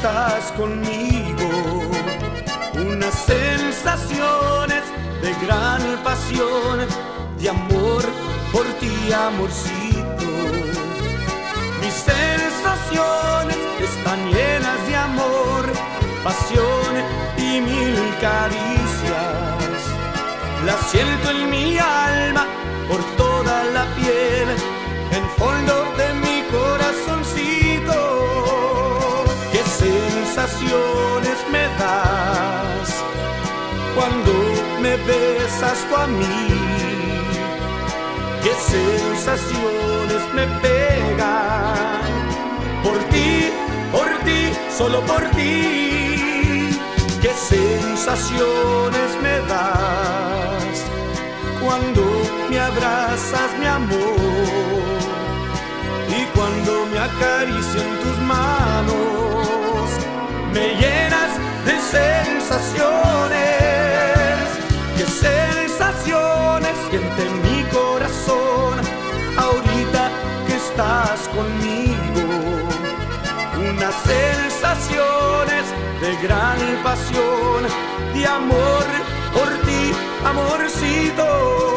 estás conmigo, unas sensaciones de gran pasión, de amor por ti, amorcito. Mis sensaciones están llenas de amor, pasión y mil caricias. Las siento en mi alma, por toda la piel, en fondo de mi corazoncito. Qué sensaciones me das cuando me besas tú a mí. Qué sensaciones me pegan por ti, solo por ti. Qué sensaciones me das cuando me abrazas, mi amor, y cuando me acarician tus manos, me llenas de sensaciones. Qué sensaciones siente mi corazón ahorita que estás conmigo, unas sensaciones de gran pasión, de amor por ti, amorcito.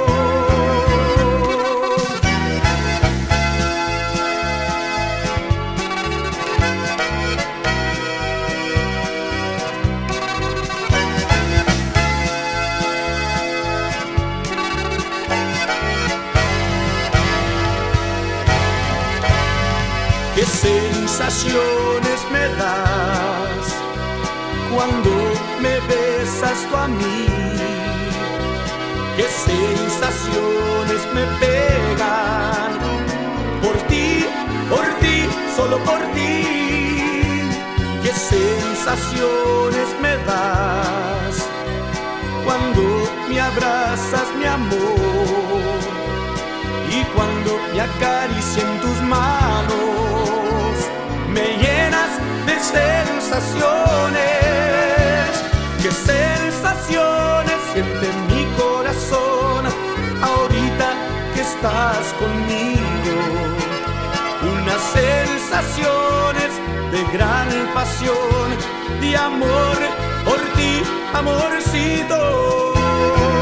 Qué sensaciones me das cuando me besas tú a mí. Qué sensaciones me pegan por ti, solo por ti. Qué sensaciones me das cuando me abrazas, mi amor, y cuando me acarician tus manos, me llenas de sensaciones. Qué sensaciones siente mi corazón ahorita que estás conmigo, unas sensaciones de gran pasión, de amor por ti, amorcito.